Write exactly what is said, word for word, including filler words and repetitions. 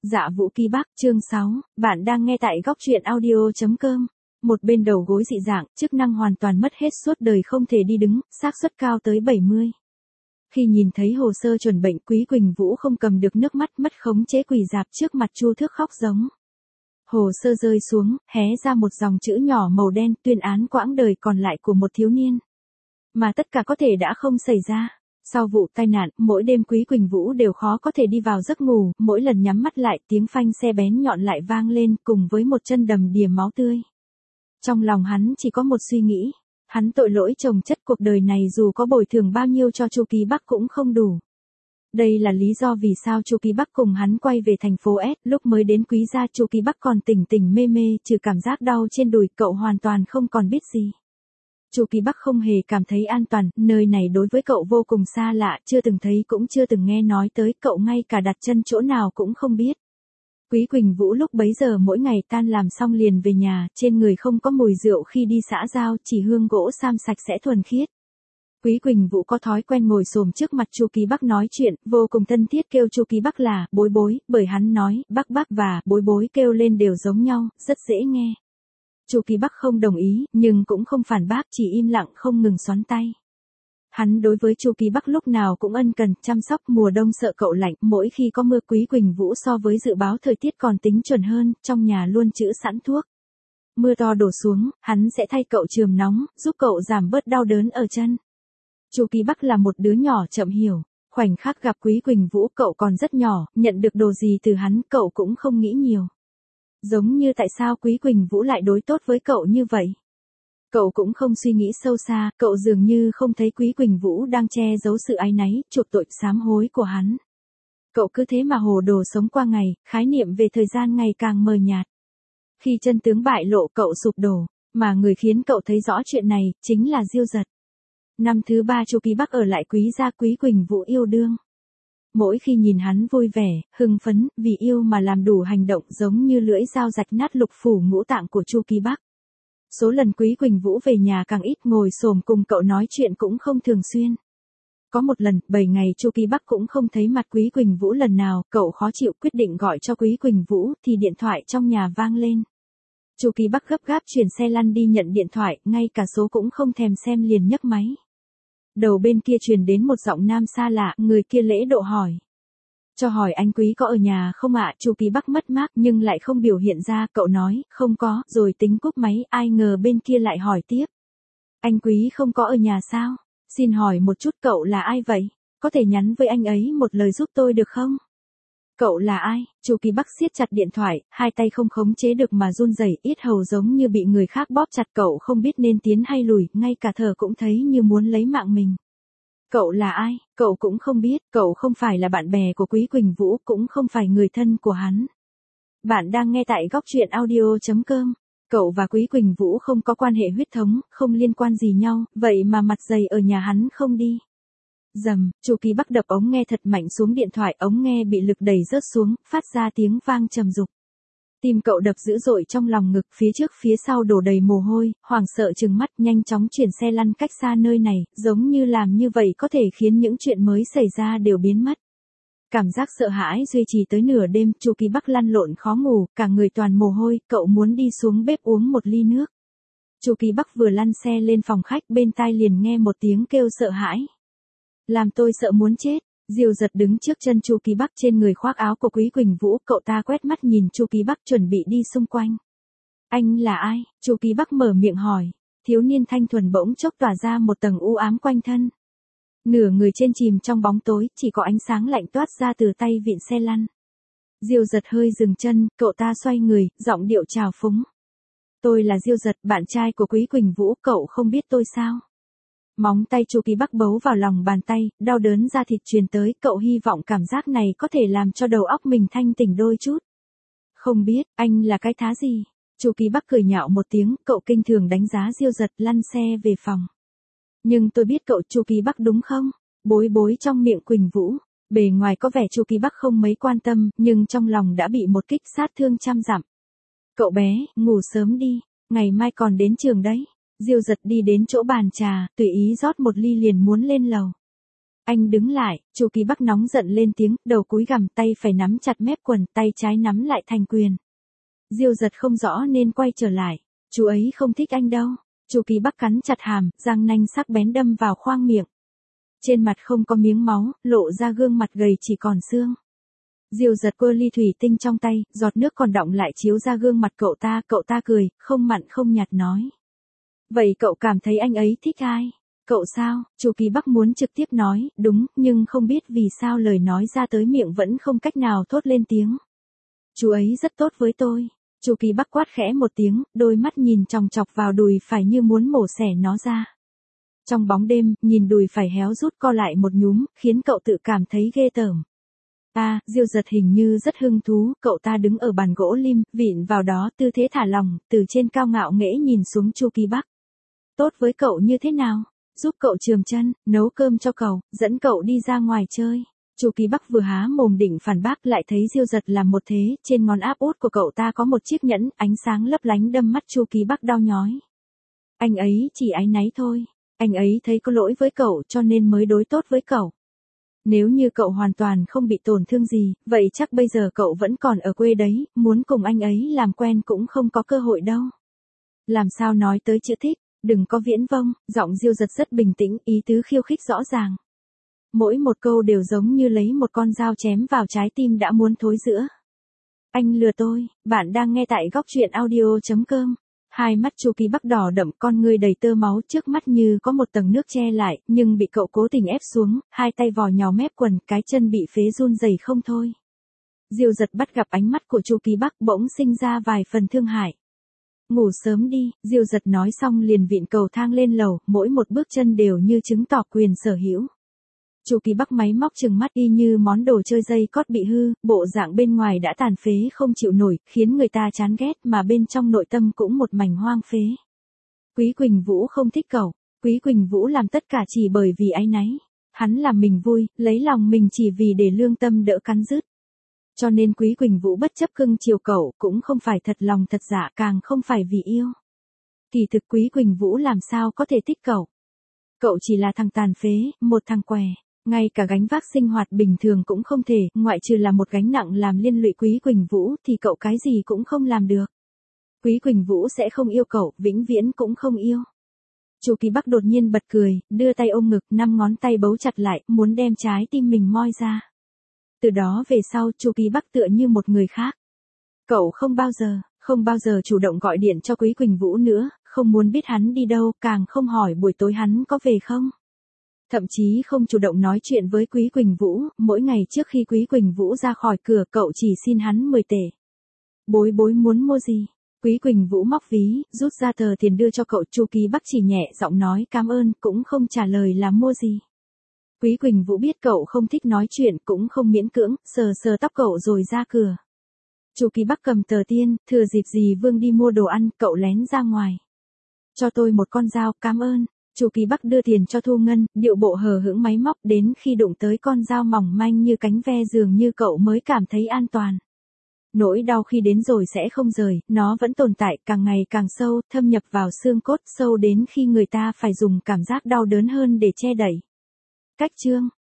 Dạ Vũ Kỳ Bắc, chương sáu, bạn đang nghe tại góc truyện audio chấm com. Một bên đầu gối dị dạng, chức năng hoàn toàn mất hết suốt đời không thể đi đứng, xác suất cao tới bảy mươi. Khi nhìn thấy hồ sơ chuẩn bệnh, Quý Quỳnh Vũ không cầm được nước mắt, mất khống chế quỳ rạp trước mặt Chu Thước khóc giống. Hồ sơ rơi xuống, hé ra một dòng chữ nhỏ màu đen, tuyên án quãng đời còn lại của một thiếu niên. Mà tất cả có thể đã không xảy ra. Sau vụ tai nạn, mỗi đêm Quý Quỳnh Vũ đều khó có thể đi vào giấc ngủ, mỗi lần nhắm mắt lại tiếng phanh xe bén nhọn lại vang lên cùng với một chân đầm đìa máu tươi. Trong lòng hắn chỉ có một suy nghĩ, hắn tội lỗi chồng chất, cuộc đời này dù có bồi thường bao nhiêu cho Chu Kỳ Bắc cũng không đủ. Đây là lý do vì sao Chu Kỳ Bắc cùng hắn quay về thành phố S, lúc mới đến Quý gia Chu Kỳ Bắc còn tỉnh tỉnh mê mê, trừ cảm giác đau trên đùi, cậu hoàn toàn không còn biết gì. Chu Kỳ Bắc không hề cảm thấy an toàn, nơi này đối với cậu vô cùng xa lạ, chưa từng thấy cũng chưa từng nghe nói tới, cậu ngay cả đặt chân chỗ nào cũng không biết. Quý Quỳnh Vũ lúc bấy giờ mỗi ngày tan làm xong liền về nhà, trên người không có mùi rượu khi đi xã giao, chỉ hương gỗ sam sạch sẽ thuần khiết. Quý Quỳnh Vũ có thói quen ngồi xổm trước mặt Chu Kỳ Bắc nói chuyện, vô cùng thân thiết kêu Chu Kỳ Bắc là bối bối, bởi hắn nói bác bác và bối bối kêu lên đều giống nhau, rất dễ nghe. Chu Kỳ Bắc không đồng ý, nhưng cũng không phản bác, chỉ im lặng không ngừng xoắn tay. Hắn đối với Chu Kỳ Bắc lúc nào cũng ân cần, chăm sóc, mùa đông sợ cậu lạnh, mỗi khi có mưa Quý Quỳnh Vũ so với dự báo thời tiết còn tính chuẩn hơn, trong nhà luôn trữ sẵn thuốc. Mưa to đổ xuống, hắn sẽ thay cậu chườm nóng, giúp cậu giảm bớt đau đớn ở chân. Chu Kỳ Bắc là một đứa nhỏ chậm hiểu, khoảnh khắc gặp Quý Quỳnh Vũ cậu còn rất nhỏ, nhận được đồ gì từ hắn cậu cũng không nghĩ nhiều. Giống như tại sao Quý Quỳnh Vũ lại đối tốt với cậu như vậy. Cậu cũng không suy nghĩ sâu xa, cậu dường như không thấy Quý Quỳnh Vũ đang che giấu sự áy náy, chuộc tội sám hối của hắn. Cậu cứ thế mà hồ đồ sống qua ngày, khái niệm về thời gian ngày càng mờ nhạt. Khi chân tướng bại lộ cậu sụp đổ, mà người khiến cậu thấy rõ chuyện này, chính là Diêu Giật. Năm thứ ba Chu Kỳ Bắc ở lại Quý gia, Quý Quỳnh Vũ yêu đương. Mỗi khi nhìn hắn vui vẻ, hưng phấn, vì yêu mà làm đủ hành động giống như lưỡi dao rạch nát lục phủ ngũ tạng của Chu Kỳ Bắc. Số lần Quý Quỳnh Vũ về nhà càng ít, ngồi xổm cùng cậu nói chuyện cũng không thường xuyên. Có một lần, bảy ngày Chu Kỳ Bắc cũng không thấy mặt Quý Quỳnh Vũ lần nào, cậu khó chịu quyết định gọi cho Quý Quỳnh Vũ, thì điện thoại trong nhà vang lên. Chu Kỳ Bắc gấp gáp chuyển xe lăn đi nhận điện thoại, ngay cả số cũng không thèm xem liền nhấc máy. Đầu bên kia truyền đến một giọng nam xa lạ, người kia lễ độ hỏi. Cho hỏi anh Quý có ở nhà không ạ? Chu Kỳ Bắc mất mát nhưng lại không biểu hiện ra, cậu nói, không có, rồi tính cúp máy, ai ngờ bên kia lại hỏi tiếp. Anh Quý không có ở nhà sao? Xin hỏi một chút cậu là ai vậy? Có thể nhắn với anh ấy một lời giúp tôi được không? Cậu là ai? Chu Kỳ Bắc siết chặt điện thoại, hai tay không khống chế được mà run rẩy, yết hầu giống như bị người khác bóp chặt, cậu không biết nên tiến hay lùi, ngay cả thở cũng thấy như muốn lấy mạng mình. Cậu là ai? Cậu cũng không biết, cậu không phải là bạn bè của Quý Quỳnh Vũ, cũng không phải người thân của hắn. Bạn đang nghe tại góc truyện audio chấm com. Cậu và Quý Quỳnh Vũ không có quan hệ huyết thống, không liên quan gì nhau, vậy mà mặt dày ở nhà hắn không đi. Dầm, Chu Kỳ Bắc đập ống nghe thật mạnh xuống điện thoại, ống nghe bị lực đẩy rớt xuống, phát ra tiếng vang trầm rục. Tim cậu đập dữ dội trong lòng ngực, phía trước phía sau đổ đầy mồ hôi, hoảng sợ trừng mắt, nhanh chóng chuyển xe lăn cách xa nơi này, giống như làm như vậy có thể khiến những chuyện mới xảy ra đều biến mất. Cảm giác sợ hãi duy trì tới nửa đêm, Chu Kỳ Bắc lăn lộn khó ngủ, cả người toàn mồ hôi, cậu muốn đi xuống bếp uống một ly nước. Chu Kỳ Bắc vừa lăn xe lên phòng khách, bên tai liền nghe một tiếng kêu sợ hãi. Làm tôi sợ muốn chết. Diêu Giật đứng trước chân Chu Kỳ Bắc, trên người khoác áo của Quý Quỳnh Vũ, cậu ta quét mắt nhìn Chu Kỳ Bắc chuẩn bị đi xung quanh. Anh là ai? Chu Kỳ Bắc mở miệng hỏi. Thiếu niên thanh thuần bỗng chốc tỏa ra một tầng u ám quanh thân. Nửa người trên chìm trong bóng tối, chỉ có ánh sáng lạnh toát ra từ tay vịn xe lăn. Diêu Giật hơi dừng chân, cậu ta xoay người, giọng điệu trào phúng. Tôi là Diêu Giật, bạn trai của Quý Quỳnh Vũ, cậu không biết tôi sao? Móng tay Chu Kỳ Bắc bấu vào lòng bàn tay, đau đớn da thịt truyền tới, cậu hy vọng cảm giác này có thể làm cho đầu óc mình thanh tỉnh đôi chút. Không biết, anh là cái thá gì? Chu Kỳ Bắc cười nhạo một tiếng, cậu kinh thường đánh giá Diêu Giật, lăn xe về phòng. Nhưng tôi biết cậu Chu Kỳ Bắc đúng không? Bối bối trong miệng Quỳnh Vũ. Bề ngoài có vẻ Chu Kỳ Bắc không mấy quan tâm, nhưng trong lòng đã bị một kích sát thương trăm dặm. Cậu bé, ngủ sớm đi, ngày mai còn đến trường đấy. Diêu Giật đi đến chỗ bàn trà, tùy ý rót một ly liền muốn lên lầu. Anh đứng lại, Chu Kỳ Bắc nóng giận lên tiếng, đầu cúi gằm, tay phải nắm chặt mép quần, tay trái nắm lại thành quyền. Diêu Giật không rõ nên quay trở lại. Chú ấy không thích anh đâu. Chu Kỳ Bắc cắn chặt hàm, răng nanh sắc bén đâm vào khoang miệng. Trên mặt không có miếng máu, lộ ra gương mặt gầy chỉ còn xương. Diêu Giật quơ ly thủy tinh trong tay, giọt nước còn đọng lại chiếu ra gương mặt cậu ta, cậu ta cười, không mặn không nhạt nói. Vậy cậu cảm thấy anh ấy thích ai? Cậu sao? Chu Kỳ Bắc muốn trực tiếp nói, đúng, nhưng không biết vì sao lời nói ra tới miệng vẫn không cách nào thốt lên tiếng. Chú ấy rất tốt với tôi. Chu Kỳ Bắc quát khẽ một tiếng, đôi mắt nhìn chòng chọc vào đùi phải như muốn mổ xẻ nó ra. Trong bóng đêm, nhìn đùi phải héo rút co lại một nhúm, khiến cậu tự cảm thấy ghê tởm. À, Diêu Giật hình như rất hứng thú, cậu ta đứng ở bàn gỗ lim, vịn vào đó, tư thế thả lỏng, từ trên cao ngạo nghễ nhìn xuống Chu Kỳ Bắc. Tốt với cậu như thế nào? Giúp cậu chườm chân, nấu cơm cho cậu, dẫn cậu đi ra ngoài chơi. Chu Kỳ Bắc vừa há mồm định phản bác lại thấy Diêu Giật làm một thế, trên ngón áp út của cậu ta có một chiếc nhẫn, ánh sáng lấp lánh đâm mắt Chu Kỳ Bắc đau nhói. Anh ấy chỉ áy náy thôi, anh ấy thấy có lỗi với cậu cho nên mới đối tốt với cậu. Nếu như cậu hoàn toàn không bị tổn thương gì, vậy chắc bây giờ cậu vẫn còn ở quê đấy, muốn cùng anh ấy làm quen cũng không có cơ hội đâu. Làm sao nói tới chữ thích, đừng có viễn vông, giọng Diêu Giật rất bình tĩnh, ý tứ khiêu khích rõ ràng. Mỗi một câu đều giống như lấy một con dao chém vào trái tim đã muốn thối rữa. Anh lừa tôi, bạn đang nghe tại góc truyện audio chấm com. Hai mắt Chu Kỳ Bắc đỏ đậm, con người đầy tơ máu, trước mắt như có một tầng nước che lại, nhưng bị cậu cố tình ép xuống, hai tay vò nhò mép quần, cái chân bị phế run rẩy không thôi. Diêu Giật bắt gặp ánh mắt của Chu Kỳ Bắc bỗng sinh ra vài phần thương hại. Ngủ sớm đi, Diêu Giật nói xong liền vịn cầu thang lên lầu, mỗi một bước chân đều như chứng tỏ quyền sở hữu. Chu Kỳ Bắc máy móc trừng mắt y như món đồ chơi dây cót bị hư, bộ dạng bên ngoài đã tàn phế không chịu nổi, khiến người ta chán ghét mà bên trong nội tâm cũng một mảnh hoang phế. Quý Quỳnh Vũ không thích cậu, Quý Quỳnh Vũ làm tất cả chỉ bởi vì áy náy. Hắn làm mình vui, lấy lòng mình chỉ vì để lương tâm đỡ cắn rứt. Cho nên Quý Quỳnh Vũ bất chấp cưng chiều cậu, cũng không phải thật lòng thật dạ, càng không phải vì yêu. Kỳ thực Quý Quỳnh Vũ làm sao có thể thích cậu. Cậu chỉ là thằng tàn phế, một thằng què. Ngay cả gánh vác sinh hoạt bình thường cũng không thể, ngoại trừ là một gánh nặng làm liên lụy Quý Quỳnh Vũ thì cậu cái gì cũng không làm được. Quý Quỳnh Vũ sẽ không yêu cậu, vĩnh viễn cũng không yêu. Chu Kỳ Bắc đột nhiên bật cười, đưa tay ôm ngực, năm ngón tay bấu chặt lại, muốn đem trái tim mình moi ra. Từ đó về sau Chu Kỳ Bắc tựa như một người khác. Cậu không bao giờ, không bao giờ chủ động gọi điện cho Quý Quỳnh Vũ nữa, không muốn biết hắn đi đâu, càng không hỏi buổi tối hắn có về không. Thậm chí không chủ động nói chuyện với Quý Quỳnh Vũ, mỗi ngày trước khi Quý Quỳnh Vũ ra khỏi cửa cậu chỉ xin hắn mười tể. Bối bối muốn mua gì? Quý Quỳnh Vũ móc ví, rút ra tờ tiền đưa cho cậu. Chu Kỳ Bắc chỉ nhẹ giọng nói cảm ơn, cũng không trả lời là mua gì. Quý Quỳnh Vũ biết cậu không thích nói chuyện, cũng không miễn cưỡng, sờ sờ tóc cậu rồi ra cửa. Chu Kỳ Bắc cầm tờ tiền, thừa dịp dì Vương đi mua đồ ăn, cậu lén ra ngoài. Cho tôi một con dao, cảm ơn. Chu Kỳ Bắc đưa tiền cho Thu Ngân, điệu bộ hờ hững máy móc, đến khi đụng tới con dao mỏng manh như cánh ve dường như cậu mới cảm thấy an toàn. Nỗi đau khi đến rồi sẽ không rời, nó vẫn tồn tại, càng ngày càng sâu, thâm nhập vào xương cốt, sâu đến khi người ta phải dùng cảm giác đau đớn hơn để che đậy. Cách chương